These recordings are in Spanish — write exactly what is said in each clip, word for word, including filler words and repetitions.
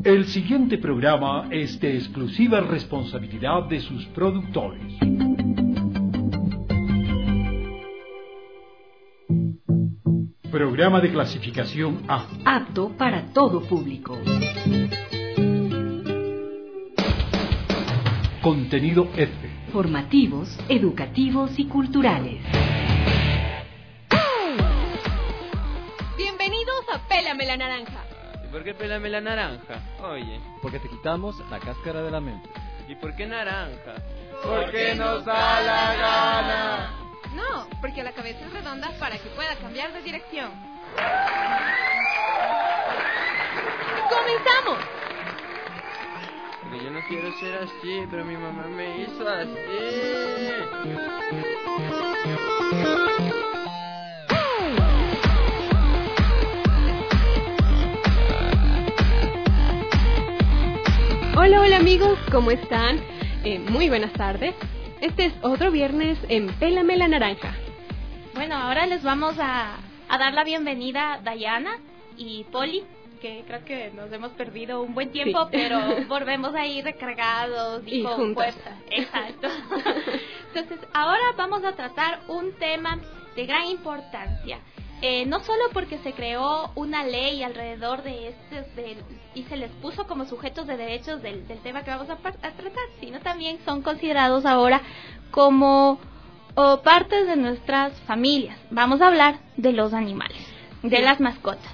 El siguiente programa es de exclusiva responsabilidad de sus productores. Programa de clasificación A. Apto para todo público. Contenido F. Formativos, educativos y culturales. Bienvenidos a Pélame la Naranja. ¿Y por qué pélame la naranja? Oye. Porque te quitamos la cáscara de la mente. ¿Y por qué naranja? Porque nos da la gana. No, porque la cabeza es redonda para que pueda cambiar de dirección. ¡Comenzamos! Porque yo no quiero ser así, pero mi mamá me hizo así. Hola, hola amigos, ¿cómo están? Eh, muy buenas tardes. Este es otro viernes en Pélame la Naranja. Bueno, ahora les vamos a, a dar la bienvenida a Dayana y Poli, que creo que nos hemos perdido un buen tiempo, sí. Pero volvemos ahí recargados y, y con juntas. fuerza. Exacto. Entonces, ahora vamos a tratar un tema de gran importancia. Eh, no solo porque se creó una ley alrededor de este de, y se les puso como sujetos de derechos del, del tema que vamos a, a tratar, sino también son considerados ahora como o partes de nuestras familias. Vamos a hablar de los animales, de sí. las mascotas.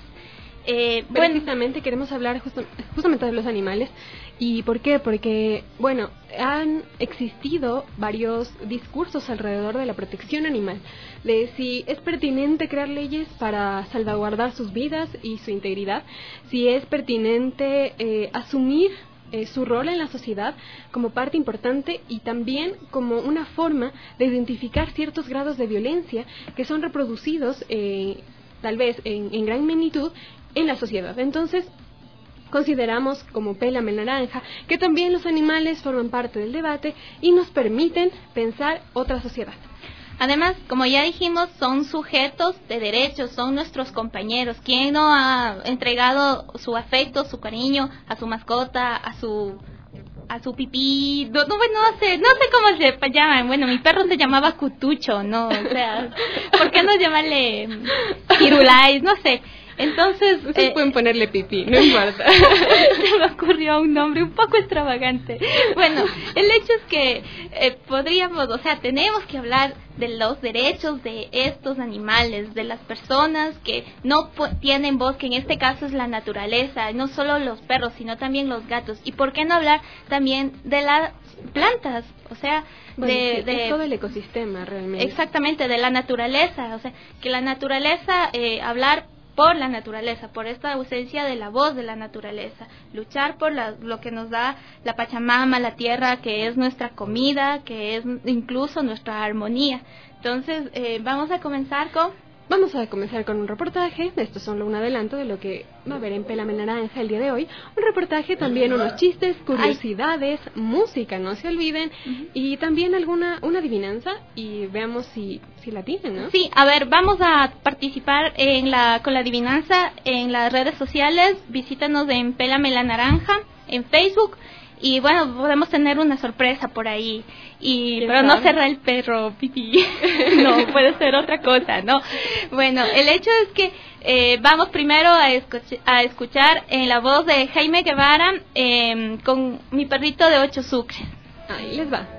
Eh, Precisamente bueno, queremos hablar justo, justamente de los animales. ¿Y por qué? Porque, bueno, han existido varios discursos alrededor de la protección animal, de si es pertinente crear leyes para salvaguardar sus vidas y su integridad, si es pertinente eh, asumir eh, su rol en la sociedad como parte importante y también como una forma de identificar ciertos grados de violencia que son reproducidos eh, tal vez en, en gran magnitud en la sociedad. Entonces, consideramos como Pélame la Naranja que también los animales forman parte del debate y nos permiten pensar otra sociedad. Además, como ya dijimos, son sujetos de derechos, son nuestros compañeros. ¿Quién no ha entregado su afecto, su cariño a su mascota, a su a su pipí? No, no, no sé, no sé cómo se llaman. Bueno, mi perro se llamaba Cutucho, ¿no? O sea, ¿por qué no llamarle Firulais? No sé. Entonces, ustedes eh, pueden ponerle pipí, no importa. Se me ocurrió un nombre un poco extravagante. Bueno, el hecho es que eh, podríamos, o sea, tenemos que hablar de los derechos de estos animales, de las personas que no tienen voz, que en este caso es la naturaleza, no solo los perros, sino también los gatos. ¿Y por qué no hablar también de las plantas? O sea, bueno, de, sí, de es todo el ecosistema realmente. Exactamente, de la naturaleza, o sea, que la naturaleza, eh, hablar por la naturaleza, por esta ausencia de la voz de la naturaleza, luchar por la, lo que nos da la Pachamama, la tierra, que es nuestra comida, que es incluso nuestra armonía. Entonces, eh, vamos a comenzar con... Vamos a comenzar con un reportaje. Estos son un adelanto de lo que va a haber en Pélame la Naranja el día de hoy. Un reportaje, también unos chistes, curiosidades, Ay. música, no se olviden, uh-huh. y también alguna una adivinanza y veamos si si la tienen, ¿no? Sí, a ver, vamos a participar en la con la adivinanza en las redes sociales. Visítanos en Pélame la Naranja en Facebook. Y bueno, podemos tener una sorpresa por ahí. Y pero sabe? No será el perro pipí. No, puede ser otra cosa, ¿no? Bueno, el hecho es que eh, vamos primero a, escuch- a escuchar en la voz de Jaime Guevara eh, con Mi perrito de ocho sucres. Ahí les va.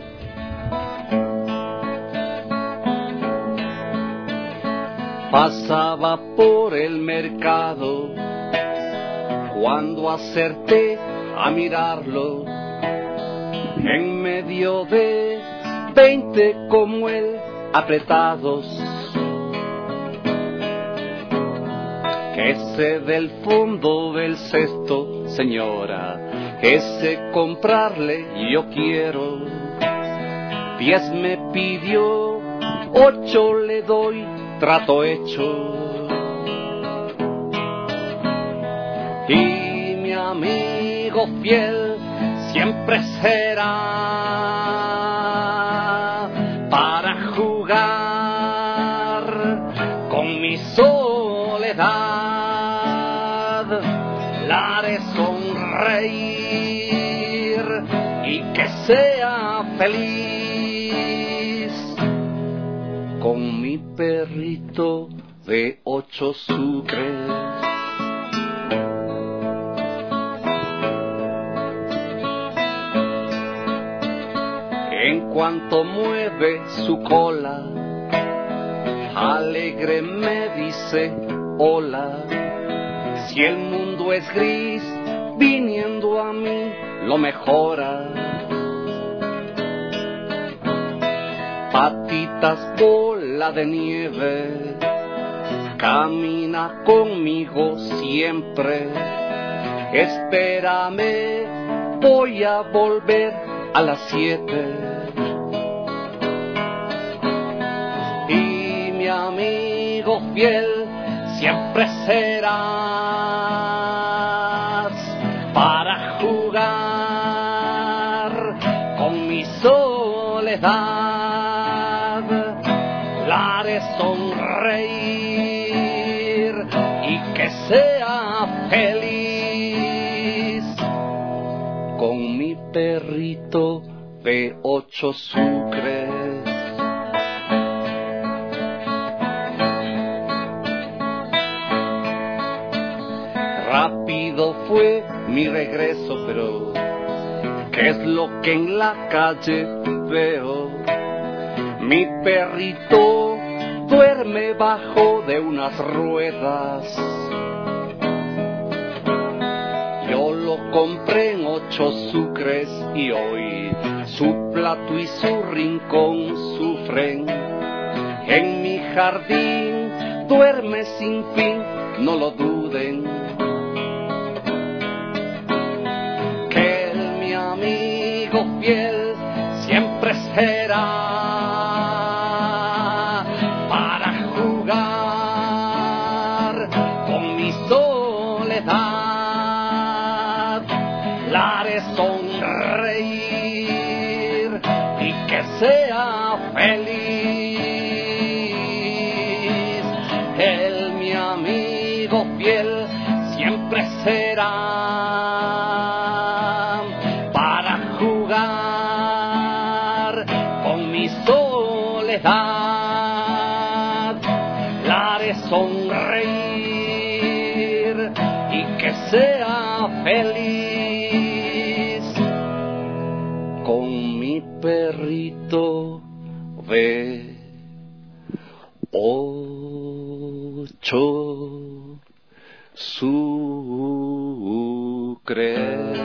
Pasaba por el mercado cuando acerté a mirarlo en medio de veinte como él apretados, ese del fondo del cesto, señora, ese comprarle yo quiero, diez me pidió, ocho le doy, trato hecho. Y mi amigo fiel siempre será para jugar con mi soledad. la haré sonreír y que sea feliz con mi perrito de ocho sucres. En cuanto mueve su cola, alegre me dice hola. Si el mundo es gris, viniendo a mí lo mejora. Patitas bola de nieve, camina conmigo siempre. Espérame, voy a volver a las siete. Y mi amigo fiel siempre serás para jugar con mi soledad. La haré sonreír y que sea feliz con mi perrito de ocho sucres. Rápido fue mi regreso, pero ¿qué es lo que en la calle veo? Mi perrito duerme bajo de unas ruedas. Yo lo compré en ocho sucres y hoy su plato y su rincón sufren. En mi jardín duerme sin fin, no lo duden. Que él, mi amigo fiel, siempre será para jugar con mi soledad. La haré sonreír y que sea feliz. Él, mi amigo fiel, siempre será para jugar con mi soledad. La haré sonreír y que sea feliz con mi perrito de ocho sucres.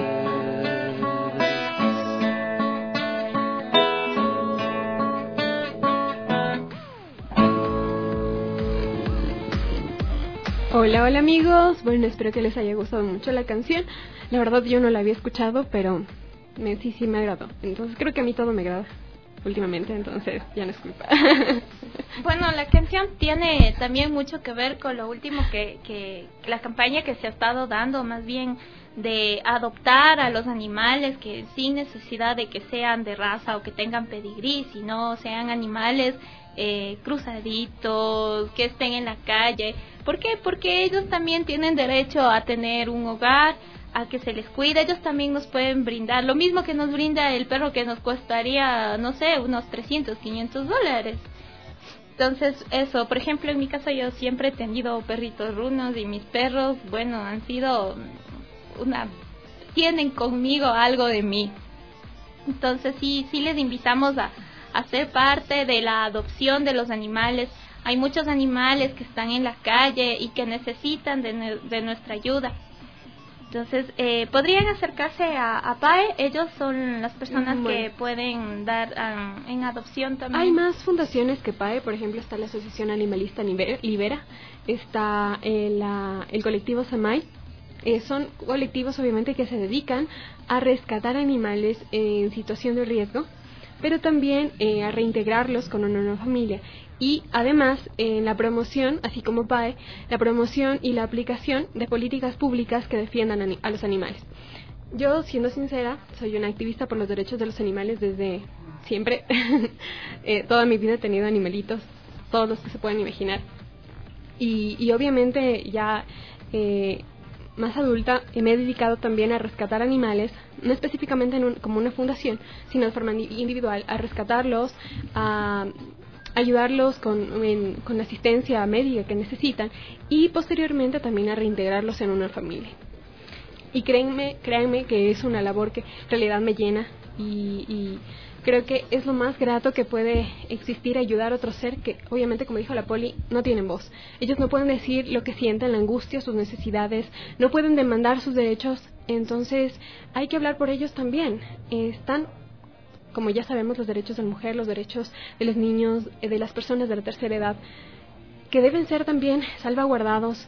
Hola, hola amigos, bueno, espero que les haya gustado mucho la canción. La verdad yo no la había escuchado, pero me, sí, sí me agradó. Entonces creo que a mí todo me agrada últimamente, entonces ya no es culpa. Bueno, la canción tiene también mucho que ver con lo último que, que la campaña que se ha estado dando, más bien de adoptar a los animales que sin necesidad de que sean de raza o que tengan pedigrí, sino sean animales eh, cruzaditos, que estén en la calle. ¿Por qué? Porque ellos también tienen derecho a tener un hogar, a que se les cuide. Ellos también nos pueden brindar lo mismo que nos brinda el perro, que nos costaría, no sé, unos trescientos, quinientos dólares. Entonces, eso, por ejemplo, en mi caso yo siempre he tenido perritos runos y mis perros, bueno, han sido una, tienen conmigo algo de mí. Entonces, sí, sí les invitamos a, a ser parte de la adopción de los animales. Hay muchos animales que están en la calle y que necesitan de, de nuestra ayuda. Entonces, eh, podrían acercarse a, a P A E. Ellos son las personas bueno. que pueden dar um, en adopción también. Hay más fundaciones que P A E. Por ejemplo, está la Asociación Animalista Libera, está eh, la, el colectivo Samay. Eh, son colectivos, obviamente, que se dedican a rescatar animales en situación de riesgo, pero también eh, a reintegrarlos con una nueva familia. Y además, en eh, la promoción, así como P A E, la promoción y la aplicación de políticas públicas que defiendan a, a los animales. Yo, siendo sincera, soy una activista por los derechos de los animales desde siempre. eh, toda mi vida he tenido animalitos, todos los que se pueden imaginar. Y, y obviamente ya eh, más adulta me he dedicado también a rescatar animales, no específicamente en un, como una fundación, sino de forma individual, a rescatarlos, a ayudarlos con, en, con la asistencia médica que necesitan y posteriormente también a reintegrarlos en una familia. Y créanme, créanme que es una labor que en realidad me llena y, y creo que es lo más grato que puede existir, ayudar a otro ser que, obviamente, como dijo la Poli, no tienen voz. Ellos no pueden decir lo que sienten, la angustia, sus necesidades, no pueden demandar sus derechos, entonces hay que hablar por ellos también. Están, como ya sabemos, los derechos de la mujer, los derechos de los niños, de las personas de la tercera edad, que deben ser también salvaguardados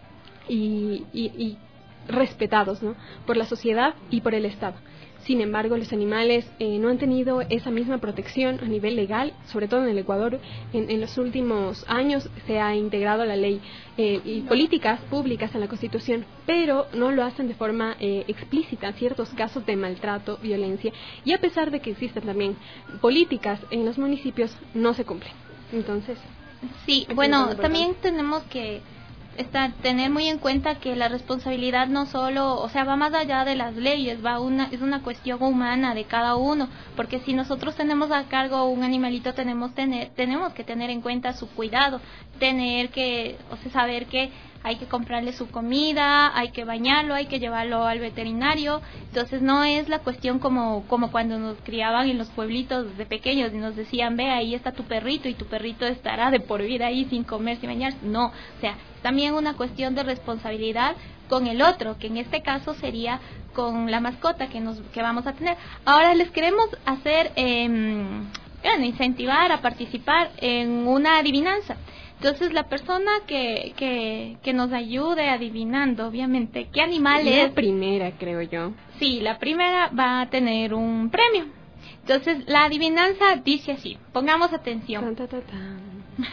y, y, y respetados, ¿no?, por la sociedad y por el Estado. Sin embargo, los animales eh, no han tenido esa misma protección a nivel legal, sobre todo en el Ecuador. En, en los últimos años se ha integrado la ley eh, y políticas públicas en la Constitución, pero no lo hacen de forma eh, explícita, ciertos casos de maltrato, violencia, y a pesar de que existen también políticas en los municipios, no se cumplen. Entonces, sí, bueno, también tenemos que Está, tener muy en cuenta que la responsabilidad no solo, o sea, va más allá de las leyes, va una es una cuestión humana de cada uno, porque si nosotros tenemos a cargo un animalito, tenemos tener tenemos que tener en cuenta su cuidado, tener que, o sea, saber que hay que comprarle su comida, hay que bañarlo, hay que llevarlo al veterinario. Entonces no es la cuestión como como cuando nos criaban en los pueblitos de pequeños y nos decían, ve, ahí está tu perrito y tu perrito estará de por vida ahí sin comer, sin bañarse. No, o sea, también una cuestión de responsabilidad con el otro, que en este caso sería con la mascota que nos que vamos a tener. Ahora les queremos hacer, eh, bueno, incentivar a participar en una adivinanza. Entonces, la persona que, que, que nos ayude adivinando, obviamente, qué animal es. La primera, creo yo. Sí, la primera va a tener un premio. Entonces, la adivinanza dice así, pongamos atención. Tan, tan, tan.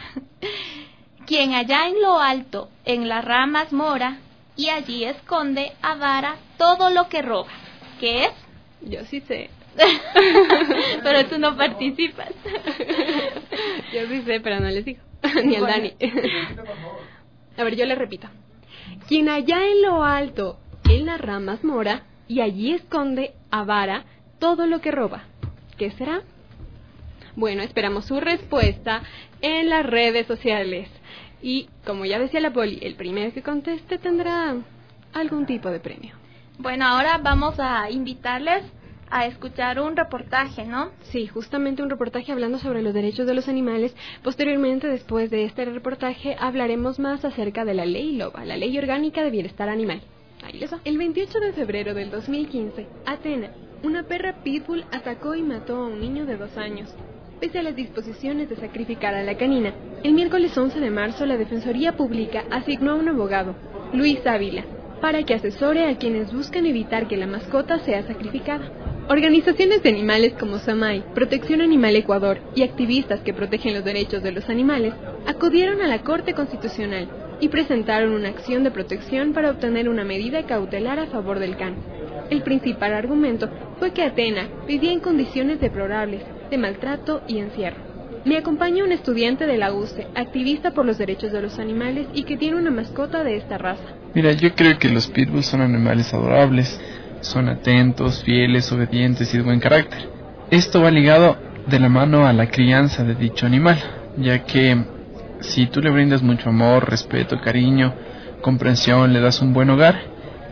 Quien allá en lo alto, en las ramas mora, y allí esconde, avara todo lo que roba. ¿Qué es? Yo sí sé. Pero tú no participas. Yo sí sé, pero no les digo. Ni al Dani. A ver, yo le repito. Quien allá en lo alto, en las ramas mora, y allí esconde, avara, todo lo que roba. ¿Qué será? Bueno, esperamos su respuesta en las redes sociales. Y, como ya decía la Poli, el primero que conteste tendrá algún tipo de premio. Bueno, ahora vamos a invitarles a escuchar un reportaje, ¿no? Sí, justamente un reportaje hablando sobre los derechos de los animales. Posteriormente, después de este reportaje, hablaremos más acerca de la Ley LOBA, la Ley Orgánica de Bienestar Animal. Ahí les va. El veintiocho de febrero del dos mil quince, Atena, una perra pitbull, atacó y mató a un niño de dos años. Pese a las disposiciones de sacrificar a la canina, el miércoles once de marzo la Defensoría Pública asignó a un abogado, Luis Ávila, para que asesore a quienes buscan evitar que la mascota sea sacrificada. Organizaciones de animales como SAMAI, Protección Animal Ecuador y activistas que protegen los derechos de los animales acudieron a la Corte Constitucional y presentaron una acción de protección para obtener una medida cautelar a favor del can. El principal argumento fue que Atena vivía en condiciones deplorables de maltrato y encierro. Me acompaña un estudiante de la U C E, activista por los derechos de los animales y que tiene una mascota de esta raza. Mira, yo creo que los pitbulls son animales adorables. Son atentos, fieles, obedientes y de buen carácter. Esto va ligado de la mano a la crianza de dicho animal, ya que si tú le brindas mucho amor, respeto, cariño, comprensión, le das un buen hogar.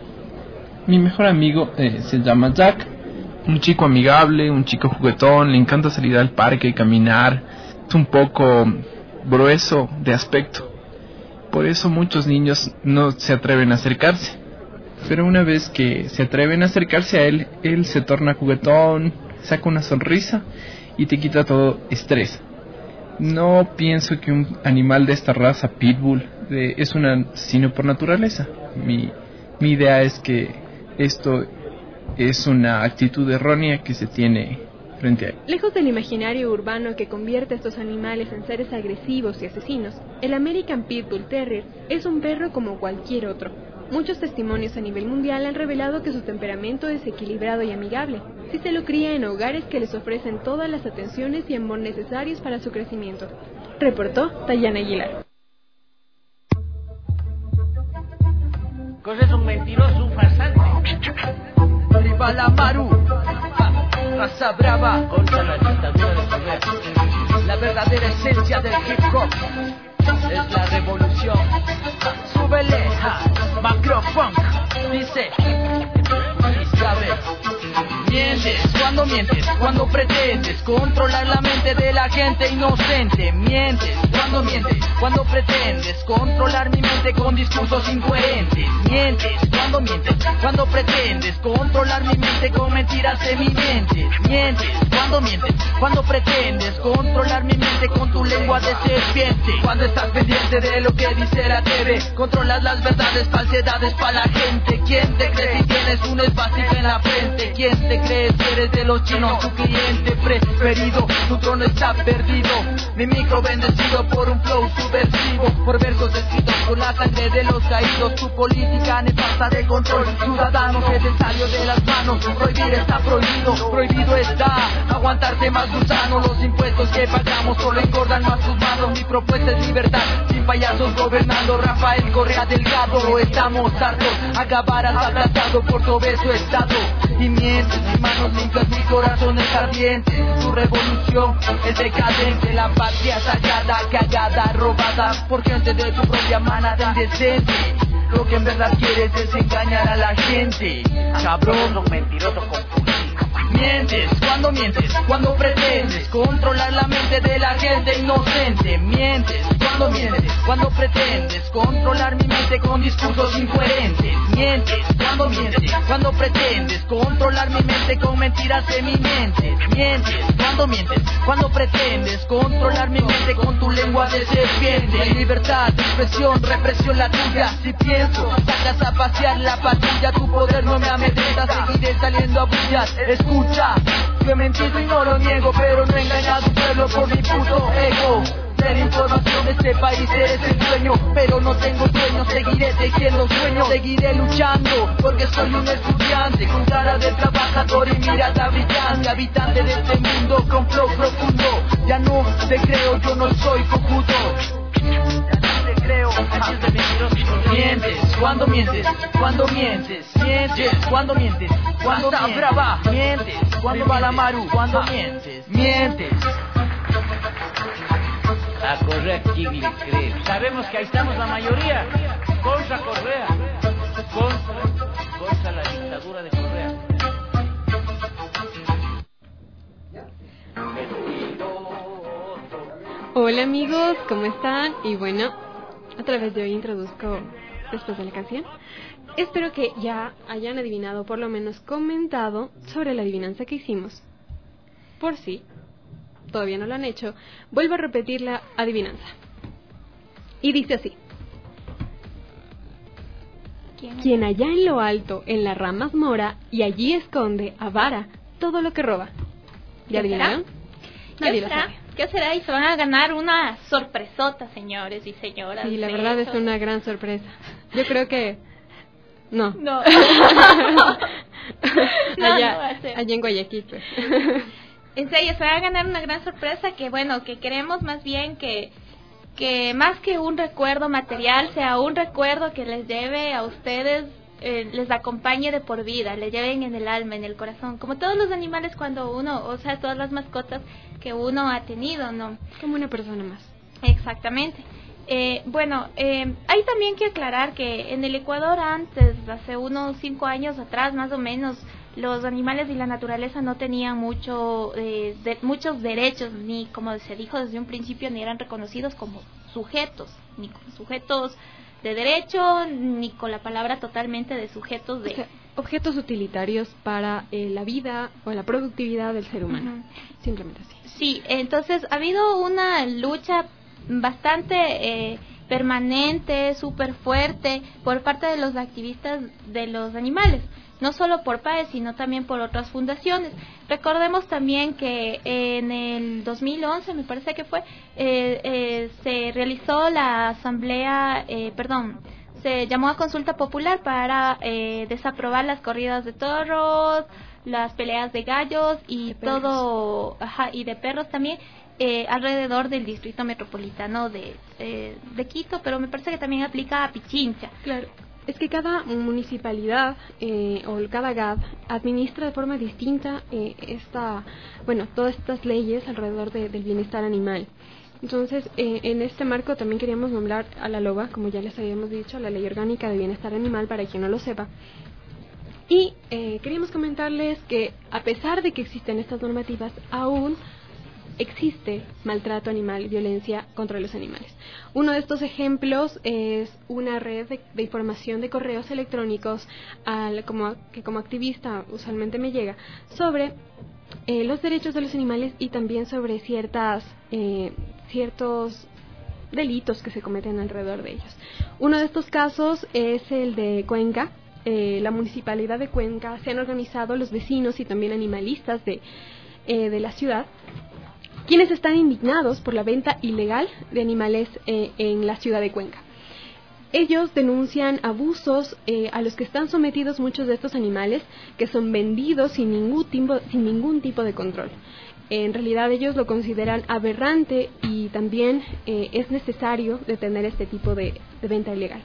Mi mejor amigo eh, se llama Jack, un chico amigable, un chico juguetón, le encanta salir al parque, caminar, es un poco grueso de aspecto. Por eso muchos niños no se atreven a acercarse. Pero una vez que se atreven a acercarse a él, él se torna juguetón, saca una sonrisa y te quita todo estrés. No pienso que un animal de esta raza, pitbull, de, es un asesino por naturaleza. Mi, mi idea es que esto es una actitud errónea que se tiene frente a él. Lejos del imaginario urbano que convierte a estos animales en seres agresivos y asesinos, el American Pitbull Terrier es un perro como cualquier otro. Muchos testimonios a nivel mundial han revelado que su temperamento es equilibrado y amigable, si se lo cría en hogares que les ofrecen todas las atenciones y amor necesarios para su crecimiento. Reportó Tayana Aguilar. Cosa es un mentiroso. mentiroso, un farsante. Rival Amaru, raza brava contra la dictadura de poder. La verdadera esencia del hip hop es la revolución. Súbele, ja, Macrofunk, dice, y sabe. Mientes, cuando mientes, cuando pretendes controlar la mente de la gente inocente. Mientes, cuando mientes, cuando pretendes controlar mi mente con discursos incoherentes. Mientes, cuando mientes, cuando pretendes controlar mi mente con mentiras eminentes. Mientes, cuando mientes, cuando pretendes controlar mi mente con tu lengua de serpiente. Cuando estás pendiente de lo que dice la T V, controlas las verdades, falsedades para la gente. ¿Quién te cree si tienes una esvástica en la frente? ¿Quién te crees que eres de los chinos, tu cliente preferido? Tu trono está perdido, mi micro bendecido por un flow subversivo, por versos escritos con la sangre de los caídos. Tu política nefasta de control ciudadano que te salió de las manos. Prohibir está prohibido, prohibido está aguantarte más gusano. Los impuestos que pagamos solo engordan más tus manos. Mi propuesta es libertad, sin payasos gobernando. Rafael Correa Delgado, estamos hartos, acabarás aplastado por tu obeso estado. Y mientes, mis manos limpias, mi corazón es ardiente. Tu revolución es decadente, la patria sagrada, cagada, robada por gente de tu propia manada indecente. Lo que en verdad quieres es engañar a la gente, cabrón, un mentiroso confundido. Mientes, cuando mientes, cuando pretendes controlar la mente de la gente inocente. Mientes, cuando mientes, cuando pretendes controlar mi mente con discursos incoherentes. Mientes, cuando mientes, cuando pretendes controlar mi mente con mentiras eminentes. Mientes, cuando mientes, cuando pretendes controlar mi mente con tu lengua de serpiente. Hay libertad de expresión, represión la tuya. Si pienso, sacas a pasear la patrulla, tu poder no me amedrenta, seguiré saliendo a brillar. Escucha, yo he mentido y no lo niego, pero no he engañado a un pueblo por mi puto ego. Ser información de este país es el sueño, pero no tengo sueño, seguiré tejiendo sueños, seguiré luchando, porque soy un estudiante con cara de trabajador y mirada brillante, habitante de este mundo con flow profundo. Ya no te creo, yo no soy cojudo. Ya no te creo, así de mentiroso. Mientes, cuando mientes, cuando mientes, mientes, cuando mientes, cuando mientes, brava, mientes, cuando va la Maru, cuando mientes, mientes. A Correa, ¿quién le cree? Sabemos que ahí estamos la mayoría. Contra Correa. Contra, contra la dictadura de Correa. Hola amigos, ¿cómo están? Y bueno, otra vez yo introduzco después de la canción. Espero que ya hayan adivinado, por lo menos comentado sobre la adivinanza que hicimos. Por si todavía no lo han hecho, vuelvo a repetir la adivinanza. Y dice así: ¿Quién, Quien allá en lo alto, en las ramas mora, y allí esconde, avara, todo lo que roba. ¿Ya adivinaron? Nadie lo sabe. ¿Qué será? Y se van a ganar una sorpresota, señores y señoras. Sí, la verdad es una gran sorpresa. Yo creo que... No. No. no, allá, no va a ser. Allá en Guayaquil, pues. En serio, se va a ganar una gran sorpresa que, bueno, que queremos más bien que, que más que un recuerdo material, sea un recuerdo que les lleve a ustedes, eh, les acompañe de por vida, les lleven en el alma, en el corazón, como todos los animales cuando uno, o sea, todas las mascotas que uno ha tenido, ¿no? Como una persona más. Exactamente. Eh, bueno, eh, hay también que aclarar que en el Ecuador antes, hace unos cinco años atrás más o menos, los animales y la naturaleza no tenían mucho, eh, de, muchos derechos, ni como se dijo desde un principio, ni eran reconocidos como sujetos, ni como sujetos de derecho, ni con la palabra totalmente de sujetos de... O sea, objetos utilitarios para eh, la vida o la productividad del ser humano, uh-huh. Simplemente así. Sí, entonces ha habido una lucha bastante eh, permanente, súper fuerte por parte de los activistas de los animales, no solo por P A E, sino también por otras fundaciones. Recordemos también que en el dos mil once, me parece que fue, eh, eh, se realizó la asamblea, eh, perdón, se llamó a consulta popular para eh, desaprobar las corridas de toros, las peleas de gallos y de todo, ajá, y de perros también, eh, alrededor del distrito metropolitano de, eh, de Quito, pero me parece que también aplica a Pichincha. Claro. es que cada municipalidad eh, o cada G A D administra de forma distinta eh, esta, bueno, todas estas leyes alrededor de, del bienestar animal. Entonces, eh, en este marco también queríamos nombrar a la LOBA, como ya les habíamos dicho, la Ley Orgánica de Bienestar Animal, para quien no lo sepa. Y eh, queríamos comentarles que, a pesar de que existen estas normativas, aún existe maltrato animal y violencia contra los animales. Uno de estos ejemplos es una red de, de información de correos electrónicos al, como, que como activista usualmente me llega sobre eh, los derechos de los animales y también sobre ciertas eh, ciertos delitos que se cometen alrededor de ellos. Uno de estos casos es el de Cuenca. Eh, la municipalidad de Cuenca se han organizado los vecinos y también animalistas de, eh, de la ciudad, quienes están indignados por la venta ilegal de animales eh, en la ciudad de Cuenca. Ellos denuncian abusos eh, a los que están sometidos muchos de estos animales, que son vendidos sin ningún tipo, sin ningún tipo de control. En realidad ellos lo consideran aberrante y también eh, es necesario detener este tipo de, de venta ilegal.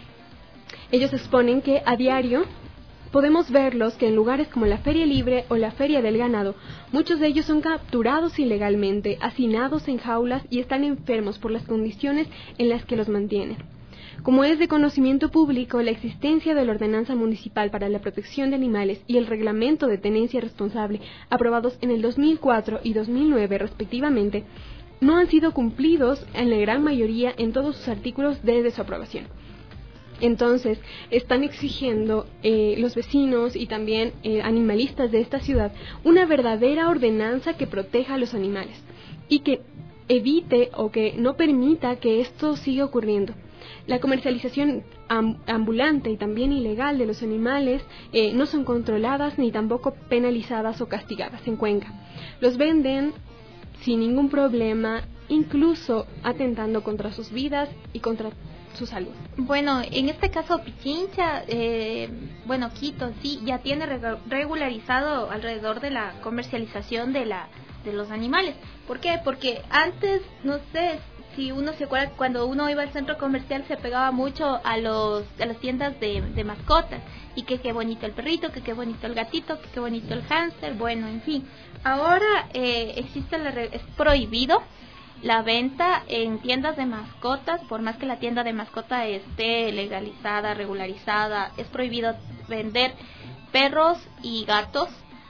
Ellos exponen que a diario podemos verlos que en lugares como la Feria Libre o la Feria del Ganado, muchos de ellos son capturados ilegalmente, hacinados en jaulas y están enfermos por las condiciones en las que los mantienen. Como es de conocimiento público, la existencia de la Ordenanza Municipal para la Protección de Animales y el Reglamento de Tenencia Responsable, aprobados en el dos mil cuatro y dos mil nueve respectivamente, no han sido cumplidos en la gran mayoría en todos sus artículos desde su aprobación. Entonces, están exigiendo eh, los vecinos y también eh, animalistas de esta ciudad una verdadera ordenanza que proteja a los animales y que evite o que no permita que esto siga ocurriendo. La comercialización ambulante y también ilegal de los animales eh, no son controladas ni tampoco penalizadas o castigadas en Cuenca. Los venden sin ningún problema, incluso atentando contra sus vidas y contra su salud. Bueno, en este caso Pichincha, eh, bueno, Quito sí ya tiene reg- regularizado alrededor de la comercialización de la de los animales. ¿Por qué? Porque antes, no sé si uno se acuerda, cuando uno iba al centro comercial se pegaba mucho a los a las tiendas de, de mascotas, y que qué bonito el perrito, que qué bonito el gatito, que qué bonito el hámster, bueno, en fin. Ahora eh, existe la re- es prohibido la venta en tiendas de mascotas, por más que la tienda de mascota esté legalizada, regularizada, es prohibido vender perros y gatos,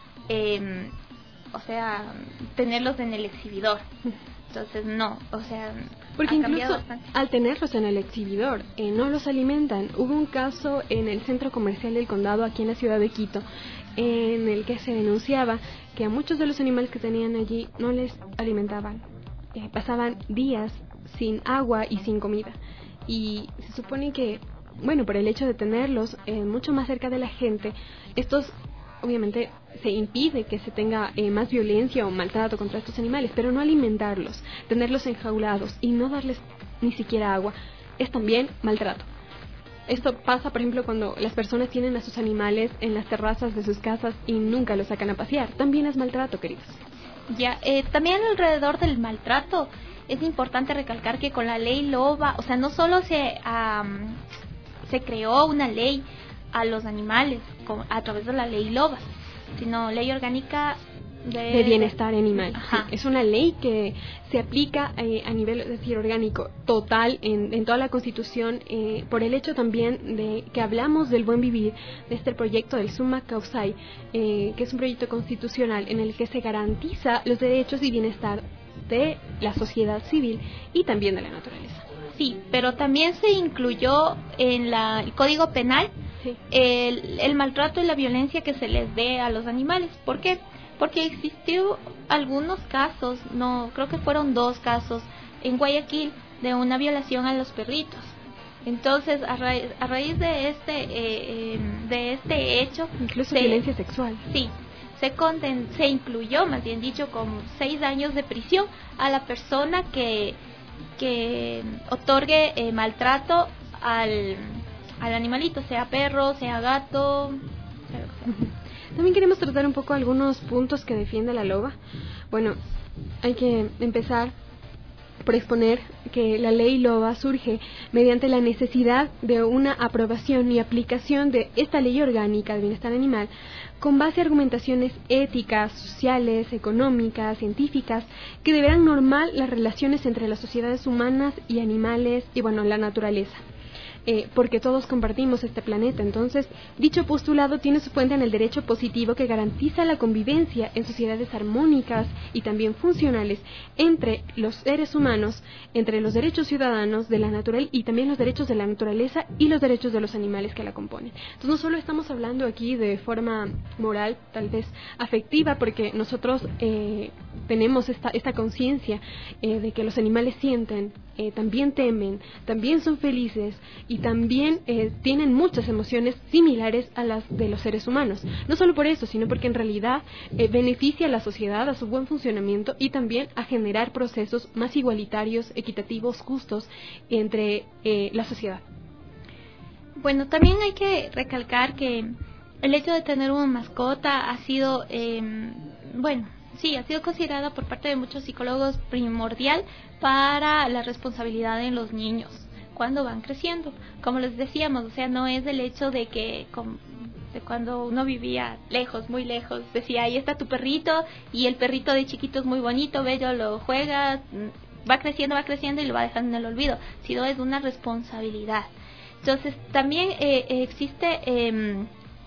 eh, o sea, tenerlos en el exhibidor. Entonces no, o sea, porque ha incluso bastante. Al tenerlos en el exhibidor eh, no los alimentan. Hubo un caso en el centro comercial del condado aquí en la ciudad de Quito en el que se denunciaba que a muchos de los animales que tenían allí no les alimentaban. Eh, pasaban días sin agua y sin comida, y se supone que, bueno, por el hecho de tenerlos eh, mucho más cerca de la gente, estos obviamente se impide que se tenga eh, más violencia o maltrato contra estos animales, pero no alimentarlos, tenerlos enjaulados y no darles ni siquiera agua es también maltrato. Esto pasa, por ejemplo, cuando las personas tienen a sus animales en las terrazas de sus casas y nunca los sacan a pasear. También es maltrato, queridos. Ya, eh, también alrededor del maltrato es importante recalcar que con la ley LOBA, o sea, no solo se um, se creó una ley a los animales con, a través de la ley LOBA, sino ley orgánica de, de bienestar animal. Sí, es una ley que se aplica eh, a nivel, es decir, orgánico, total, en, en toda la Constitución, eh, por el hecho también de que hablamos del buen vivir, de este proyecto del Summa Causai, eh, que es un proyecto constitucional en el que se garantiza los derechos y bienestar de la sociedad civil y también de la naturaleza. Sí, pero también se incluyó en la, el Código Penal sí. el, el maltrato y la violencia que se les dé a los animales. ¿Por qué? Porque existió algunos casos, no, creo que fueron dos casos en Guayaquil de una violación a los perritos. Entonces, a raíz, a raíz de este eh, de este hecho, incluso se, violencia sexual. Sí, se conden, se incluyó, más bien dicho, con seis años de prisión a la persona que que otorgue eh, maltrato al al animalito, sea perro, sea gato, sea lo que sea. También queremos tratar un poco algunos puntos que defiende la LOBA. Bueno, hay que empezar por exponer que la ley LOBA surge mediante la necesidad de una aprobación y aplicación de esta ley orgánica de bienestar animal con base a argumentaciones éticas, sociales, económicas, científicas, que deberán normar las relaciones entre las sociedades humanas y animales y, bueno, la naturaleza. Eh, porque todos compartimos este planeta. Entonces, dicho postulado tiene su fuente en el derecho positivo que garantiza la convivencia en sociedades armónicas y también funcionales entre los seres humanos, entre los derechos ciudadanos de la naturaleza y también los derechos de la naturaleza y los derechos de los animales que la componen. Entonces, no solo estamos hablando aquí de forma moral, tal vez afectiva, porque nosotros eh, tenemos esta, esta conciencia eh, de que los animales sienten, eh, también temen, también son felices y también eh, tienen muchas emociones similares a las de los seres humanos. No solo por eso, sino porque en realidad eh, beneficia a la sociedad, a su buen funcionamiento y también a generar procesos más igualitarios, equitativos, justos entre eh, la sociedad. Bueno, también hay que recalcar que el hecho de tener una mascota ha sido, eh, bueno, sí, ha sido considerada por parte de muchos psicólogos primordial para la responsabilidad en los niños cuando van creciendo. Como les decíamos, o sea, no es el hecho de que com, de cuando uno vivía lejos, muy lejos, decía, ahí está tu perrito y el perrito de chiquito es muy bonito, bello, lo juegas, va creciendo, va creciendo y lo va dejando en el olvido, sino es una responsabilidad. Entonces, también eh, existe eh,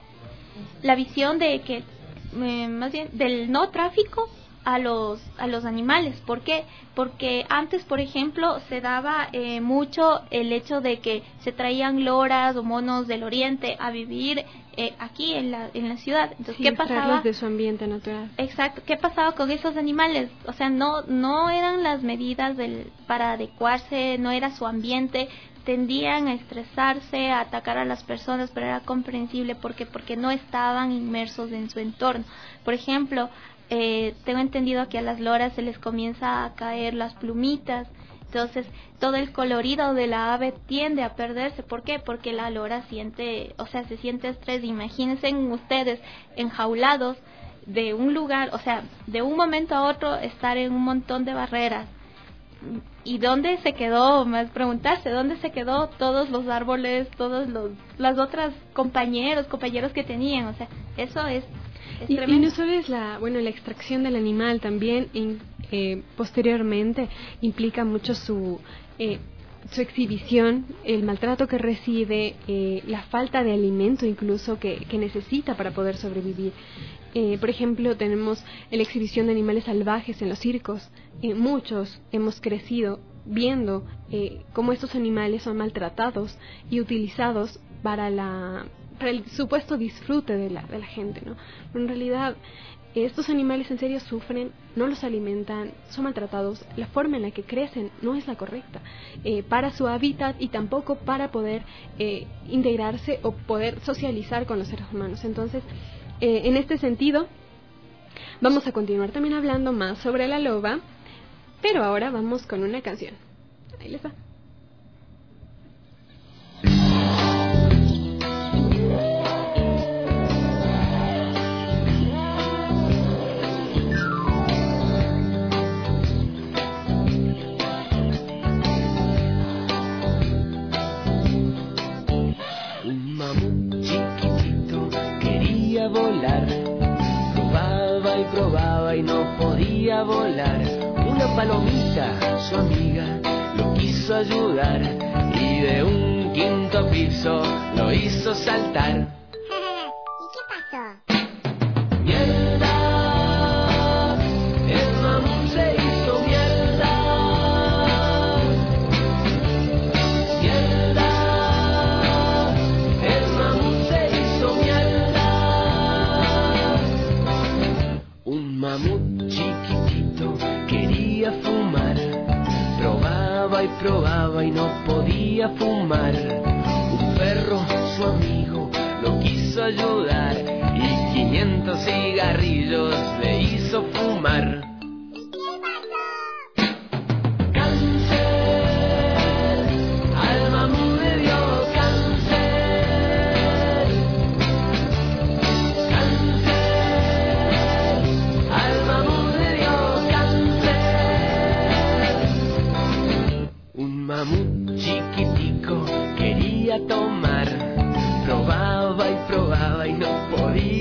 la visión de que, eh, más bien, del no tráfico a los a los animales. ¿Por qué? Porque antes, por ejemplo, se daba eh, mucho el hecho de que se traían loras o monos del oriente a vivir eh, aquí en la en la ciudad. Entonces, sí, ¿qué pasaba? de su ambiente natural. Exacto. ¿Qué pasaba con esos animales? O sea, no no eran las medidas del para adecuarse, no era su ambiente. Tendían a estresarse, a atacar a las personas, pero era comprensible porque porque no estaban inmersos en su entorno. Por ejemplo, eh, tengo entendido que a las loras se les comienza a caer las plumitas, entonces todo el colorido de la ave tiende a perderse. ¿Por qué? Porque la lora siente, o sea, se siente estrés. Imagínense ustedes enjaulados de un lugar, o sea, de un momento a otro estar en un montón de barreras. ¿Y dónde se quedó? Más preguntarse, ¿dónde se quedó todos los árboles, todos los las otras compañeros, compañeros que tenían? O sea, eso es, es y, tremendo. Y no solo es la, bueno, la extracción del animal, también in, eh, posteriormente implica mucho su eh, su exhibición, el maltrato que recibe, eh, la falta de alimento incluso que, que necesita para poder sobrevivir. Eh, por ejemplo, tenemos la exhibición de animales salvajes en los circos. Eh, muchos hemos crecido viendo eh, cómo estos animales son maltratados y utilizados para, la, para el supuesto disfrute de la, de la gente, ¿no? Pero en realidad, estos animales en serio sufren, no los alimentan, son maltratados. La forma en la que crecen no es la correcta eh, para su hábitat y tampoco para poder eh, integrarse o poder socializar con los seres humanos. Entonces, eh, en este sentido, vamos a continuar también hablando más sobre la loba, pero ahora vamos con una canción. Ahí les va. Volar, probaba y probaba y no podía volar. Una palomita, su amiga, lo quiso ayudar y de un quinto piso lo hizo saltar. ¿Y qué pasó? Mierda, el mamut se hizo mierda. Mierda, el mamut se hizo mierda. Un mamut chiquitito quería fumar, probaba y probaba y no podía fumar. Un perro, su amigo, lo quiso ayudar y quinientos cigarrillos le hizo fumar.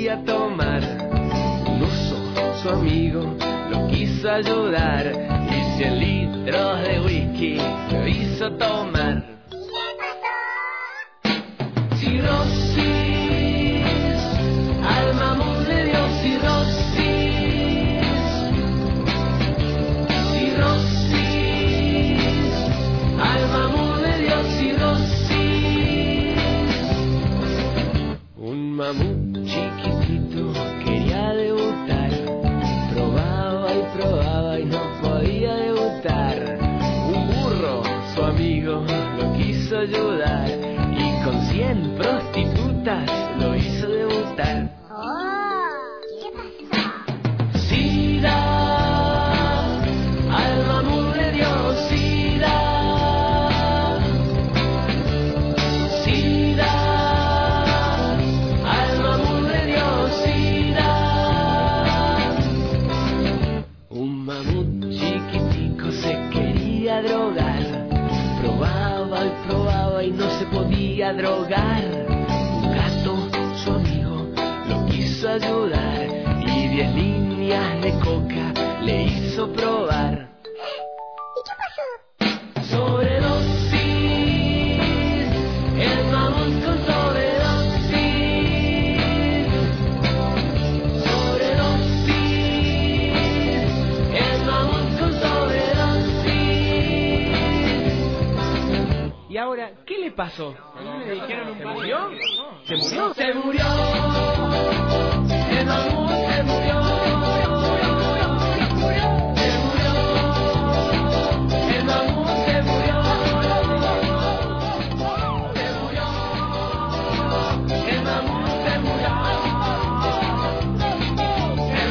podía tomar. Un oso, su amigo, lo quiso ayudar y cien litros de whisky lo hizo tomar. Cirrosis, al mamut le dio cirrosis. Cirrosis, al mamut le dio cirrosis. Un mamut chiquitito quería debutar, probaba y probaba y no podía debutar. Un burro, su amigo, lo quiso ayudar y con cien prostitutas lo hizo debutar. Oh, ¿qué pasó? Sida, al mamut le dio sida. Sida, al mamut le dio sida. Un mamut chiquitico se quería drogar, probaba y probaba y no se podía drogar. Un gato, su amigo, lo quiso ayudar y diez líneas de coca le hizo probar. ¿Y qué pasó? Sobredosis, el mamut con sobredosis. Sobredosis, el mamut con sobredosis. ¿Y ahora qué le pasó? ¿Le dijeron un murió? ¿Se murió? Se murió, el mamut se murió. Se murió, el mamut se murió. Se murió, el mamut se murió. Se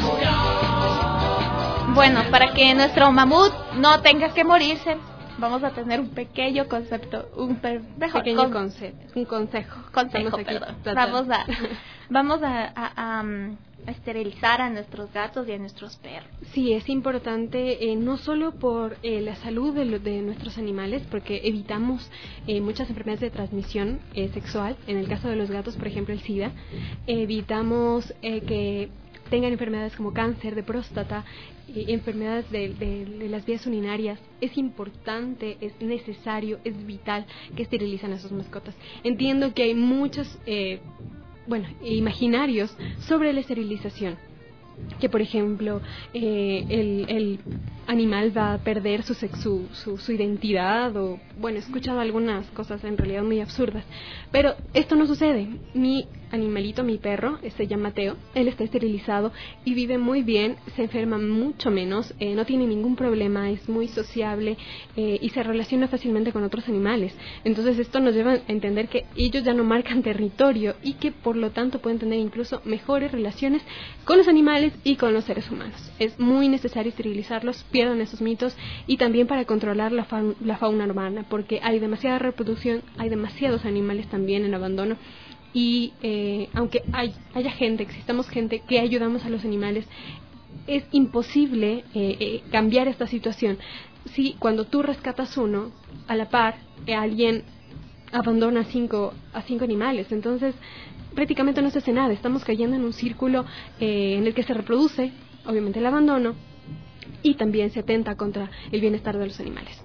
murió. Bueno, para que nuestro mamut no tenga que morirse, vamos a tener un pequeño concepto, un per, mejor, pequeño con, concepto, un consejo. consejo, Aquí, perdón. tratando. Vamos a, vamos a, a, a, a esterilizar a nuestros gatos y a nuestros perros. Sí, es importante eh, no solo por eh, la salud de, lo, de nuestros animales, porque evitamos eh, muchas enfermedades de transmisión eh, sexual. En el caso de los gatos, por ejemplo, el SIDA, evitamos eh, que tengan enfermedades como cáncer de próstata, eh, enfermedades de, de, de las vías urinarias. Es importante, es necesario, es vital que esterilicen a sus mascotas. Entiendo que hay muchos, eh, bueno, imaginarios sobre la esterilización. Que, por ejemplo, eh, el, el animal va a perder su, su, su, su identidad, o, bueno, he escuchado algunas cosas en realidad muy absurdas, pero esto no sucede. Mi animalito, mi perro, se llama Teo, él está esterilizado y vive muy bien, se enferma mucho menos, eh, no tiene ningún problema, es muy sociable eh, y se relaciona fácilmente con otros animales. Entonces esto nos lleva a entender que ellos ya no marcan territorio y que por lo tanto pueden tener incluso mejores relaciones con los animales y con los seres humanos. Es muy necesario esterilizarlos, pierdan esos mitos, y también para controlar la, fa la fauna urbana, porque hay demasiada reproducción, hay demasiados animales también en abandono. Y eh, aunque hay, haya gente, existamos gente que ayudamos a los animales, es imposible eh, eh, cambiar esta situación. Si cuando tú rescatas uno, a la par, eh, alguien abandona cinco, a cinco animales, entonces prácticamente no se hace nada. Estamos cayendo en un círculo eh, en el que se reproduce, obviamente, el abandono, y también se atenta contra el bienestar de los animales.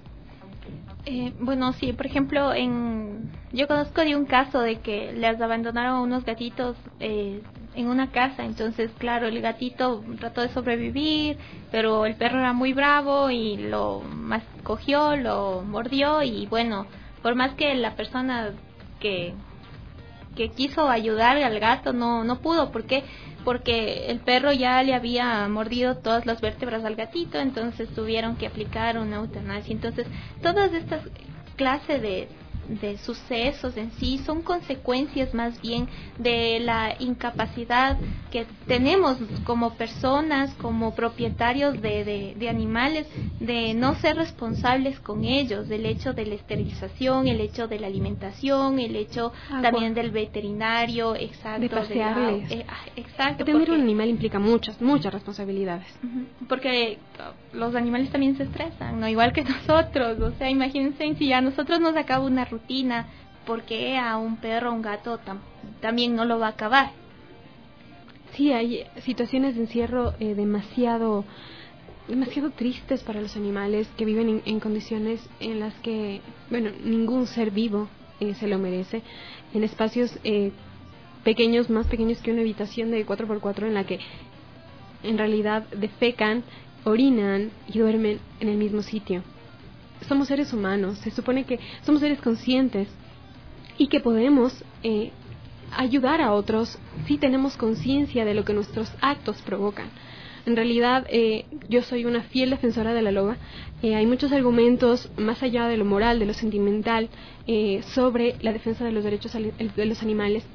Eh, bueno, sí, por ejemplo, en yo conozco de un caso de que les abandonaron unos gatitos eh, en una casa. Entonces, claro, el gatito trató de sobrevivir, pero el perro era muy bravo y lo más cogió, lo mordió, y bueno, por más que la persona que que quiso ayudar al gato no no pudo. ¿Por qué? Porque el perro ya le había mordido todas las vértebras al gatito, entonces tuvieron que aplicar una eutanasia. Entonces, todas estas clases de de sucesos en sí son consecuencias más bien de la incapacidad que tenemos como personas, como propietarios de, de, de animales, de no ser responsables con ellos, del hecho de la esterilización, el hecho de la alimentación, el hecho Agua. también del veterinario, exacto, de pasearles. De la, eh, exacto, tener porque, un animal implica muchas, muchas responsabilidades. Porque los animales también se estresan, no igual que nosotros. O sea, imagínense si a nosotros nos acaba una rutina, porque a un perro o un gato tam también no lo va a acabar. sí, hay situaciones de encierro eh, demasiado, demasiado tristes para los animales que viven en, en condiciones en las que, bueno, ningún ser vivo eh, se lo merece, en espacios eh, pequeños, más pequeños que una habitación de cuatro por cuatro en la que en realidad defecan, orinan y duermen en el mismo sitio. Somos seres humanos, se supone que somos seres conscientes y que podemos eh, ayudar a otros si tenemos conciencia de lo que nuestros actos provocan. En realidad, eh, yo soy una fiel defensora de la loba. Eh, hay muchos argumentos, más allá de lo moral, de lo sentimental, eh, sobre la defensa de los derechos de los animales.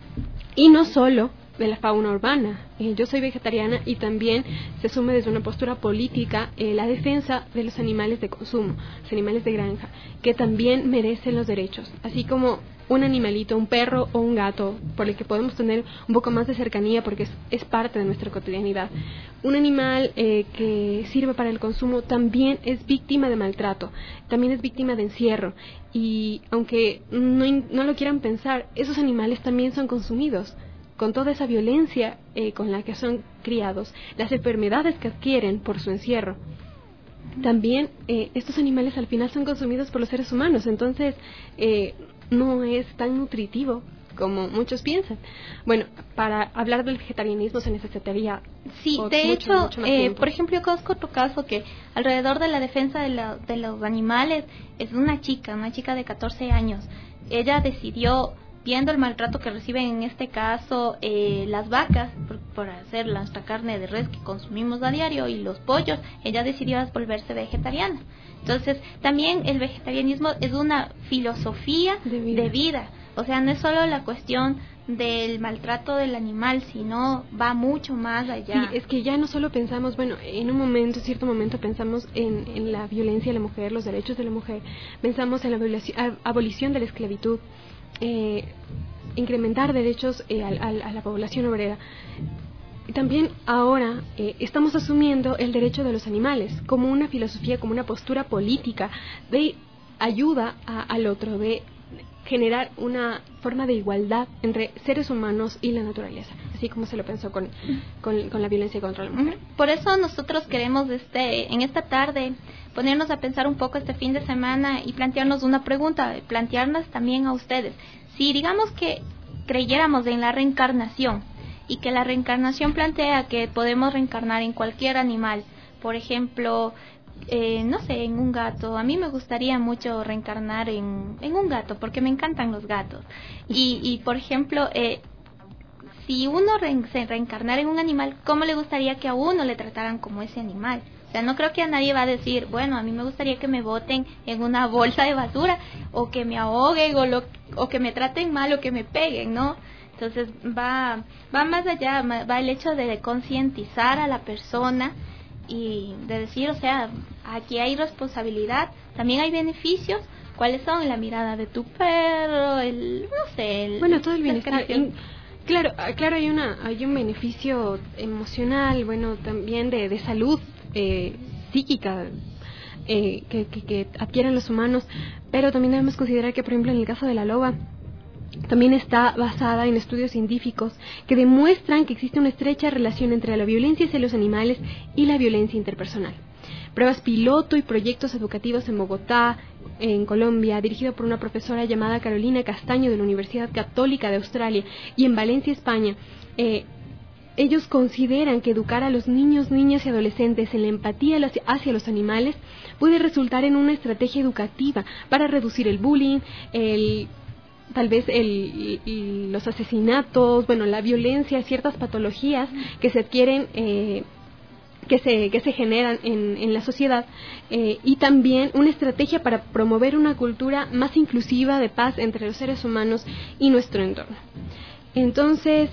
Y no solo de la fauna urbana. Eh, yo soy vegetariana y también se asume desde una postura política eh, la defensa de los animales de consumo, los animales de granja, que también merecen los derechos, así como un animalito, un perro o un gato, por el que podemos tener un poco más de cercanía porque es, es parte de nuestra cotidianidad. Un animal eh, que sirve para el consumo también es víctima de maltrato, también es víctima de encierro, y aunque no, no lo quieran pensar, esos animales también son consumidos con toda esa violencia eh, con la que son criados, las enfermedades que adquieren por su encierro. También eh, estos animales al final son consumidos por los seres humanos, entonces eh, no es tan nutritivo como muchos piensan. Bueno, para hablar del vegetarianismo se necesitaría sí, o, de mucho, hecho, mucho más eh, tiempo. Por ejemplo, yo conozco otro caso que alrededor de la defensa de, la, de los animales es una chica, una chica de catorce años. Ella decidió, viendo el maltrato que reciben en este caso eh, las vacas por, por hacer nuestra carne de res que consumimos a diario y los pollos, ella decidió volverse vegetariana. Entonces también el vegetarianismo es una filosofía de vida, de vida. O sea, no es solo la cuestión del maltrato del animal, sino va mucho más allá. Sí, es que ya no solo pensamos, bueno, en un momento, en cierto momento pensamos en, en la violencia de la mujer, los derechos de la mujer, pensamos en la abolición, abolición de la esclavitud, Eh, incrementar derechos eh, a, a, a la población obrera. También ahora eh, estamos asumiendo el derecho de los animales como una filosofía, como una postura política de ayuda a, al otro, de generar una forma de igualdad entre seres humanos y la naturaleza, así como se lo pensó con, con, con la violencia contra la mujer. Por eso nosotros queremos este, en esta tarde ponernos a pensar un poco este fin de semana y plantearnos una pregunta, plantearnos también a ustedes. Si digamos que creyéramos en la reencarnación y que la reencarnación plantea que podemos reencarnar en cualquier animal, por ejemplo, eh, no sé, en un gato. A mí me gustaría mucho reencarnar en, en un gato porque me encantan los gatos. Y, y por ejemplo, eh, si uno re- se reencarnara en un animal, ¿cómo le gustaría que a uno le trataran como ese animal? O sea, no creo que a nadie va a decir, bueno, a mí me gustaría que me boten en una bolsa de basura, o que me ahoguen, o, lo, o que me traten mal, o que me peguen, ¿no? Entonces va, va más allá, va el hecho de concientizar a la persona y de decir, o sea, aquí hay responsabilidad, también hay beneficios. ¿Cuáles son? La mirada de tu perro, el, no sé, el, bueno, todo el bienestar. Claro, claro, hay una, hay un beneficio emocional, bueno, también de, de salud eh, psíquica eh, que, que, que adquieren los humanos, pero también debemos considerar que, por ejemplo, en el caso de la loba, también está basada en estudios científicos que demuestran que existe una estrecha relación entre la violencia hacia los animales y la violencia interpersonal. Pruebas piloto y proyectos educativos en Bogotá, en Colombia, dirigido por una profesora llamada Carolina Castaño de la Universidad Católica de Australia, y en Valencia, España, eh, ellos consideran que educar a los niños, niñas y adolescentes en la empatía hacia los animales puede resultar en una estrategia educativa para reducir el bullying, el tal vez el, el, los asesinatos, bueno, la violencia, ciertas patologías que se adquieren, eh, que se que se generan en, en la sociedad, eh, y también una estrategia para promover una cultura más inclusiva de paz entre los seres humanos y nuestro entorno. Entonces,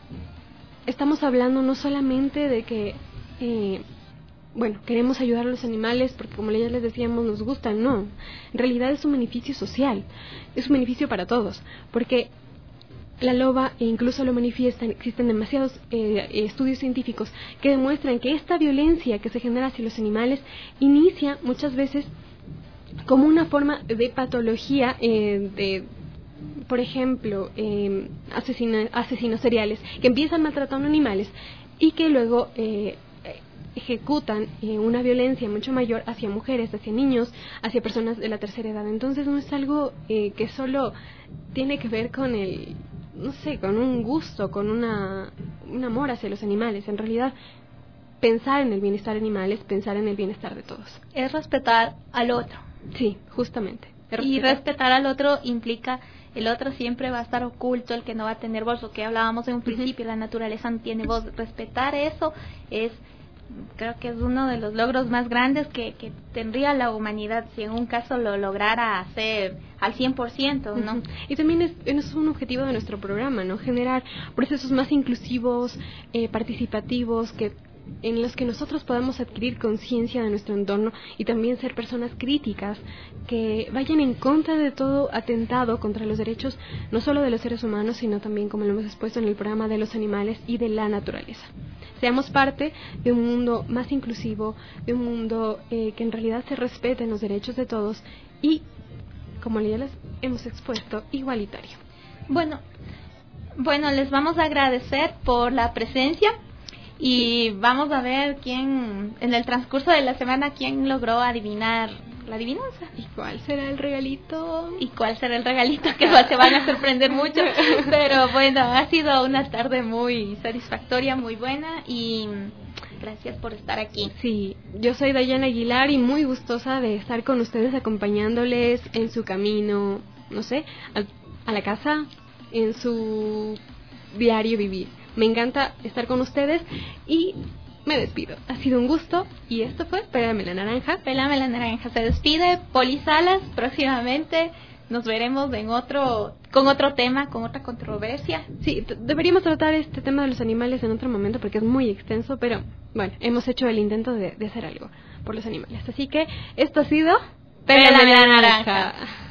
estamos hablando no solamente de que eh, bueno, queremos ayudar a los animales porque, como ya les decíamos, nos gustan, no. En realidad es un beneficio social, es un beneficio para todos, porque la loba, e incluso lo manifiestan, existen demasiados eh, estudios científicos que demuestran que esta violencia que se genera hacia los animales inicia muchas veces como una forma de patología, eh, de por ejemplo, eh, asesino, asesinos seriales que empiezan maltratando animales y que luego eh, ejecutan eh, una violencia mucho mayor hacia mujeres, hacia niños, hacia personas de la tercera edad. Entonces no es algo eh, que solo tiene que ver con el, no sé, con un gusto, con una, un amor hacia los animales. En realidad, pensar en el bienestar animal es pensar en el bienestar de todos. Es respetar al otro. Sí, justamente. Respetar. Y respetar al otro implica el otro siempre va a estar oculto, el que no va a tener voz, lo que hablábamos en un principio, uh-huh. La naturaleza no tiene voz. Respetar eso es, creo que es uno de los logros más grandes que, que tendría la humanidad si en un caso lo lograra hacer al cien por ciento, ¿no? Uh-huh. Y también es, es un objetivo de nuestro programa, ¿no? Generar procesos más inclusivos, eh, participativos, que en los que nosotros podamos adquirir conciencia de nuestro entorno y también ser personas críticas que vayan en contra de todo atentado contra los derechos no solo de los seres humanos, sino también, como lo hemos expuesto en el programa, de los animales y de la naturaleza. Seamos parte de un mundo más inclusivo, de un mundo eh, que en realidad se respeten los derechos de todos y, como ya les hemos expuesto, igualitario. Bueno, bueno, les vamos a agradecer por la presencia. Y vamos a ver quién, en el transcurso de la semana, quién logró adivinar la adivinanza. ¿Y cuál será el regalito? ¿Y cuál será el regalito? Que se van a sorprender mucho. Pero bueno, ha sido una tarde muy satisfactoria, muy buena y gracias por estar aquí. Sí, yo soy Dayana Aguilar y muy gustosa de estar con ustedes acompañándoles en su camino, no sé, a, a la casa, en su diario vivir. Me encanta estar con ustedes y me despido. Ha sido un gusto y esto fue Pélame la Naranja. Pélame la Naranja se despide. Poli Salas, próximamente nos veremos en otro, con otro tema, con otra controversia. Sí, t- deberíamos tratar este tema de los animales en otro momento porque es muy extenso, pero bueno, hemos hecho el intento de, de hacer algo por los animales. Así que esto ha sido Pélame la Naranja.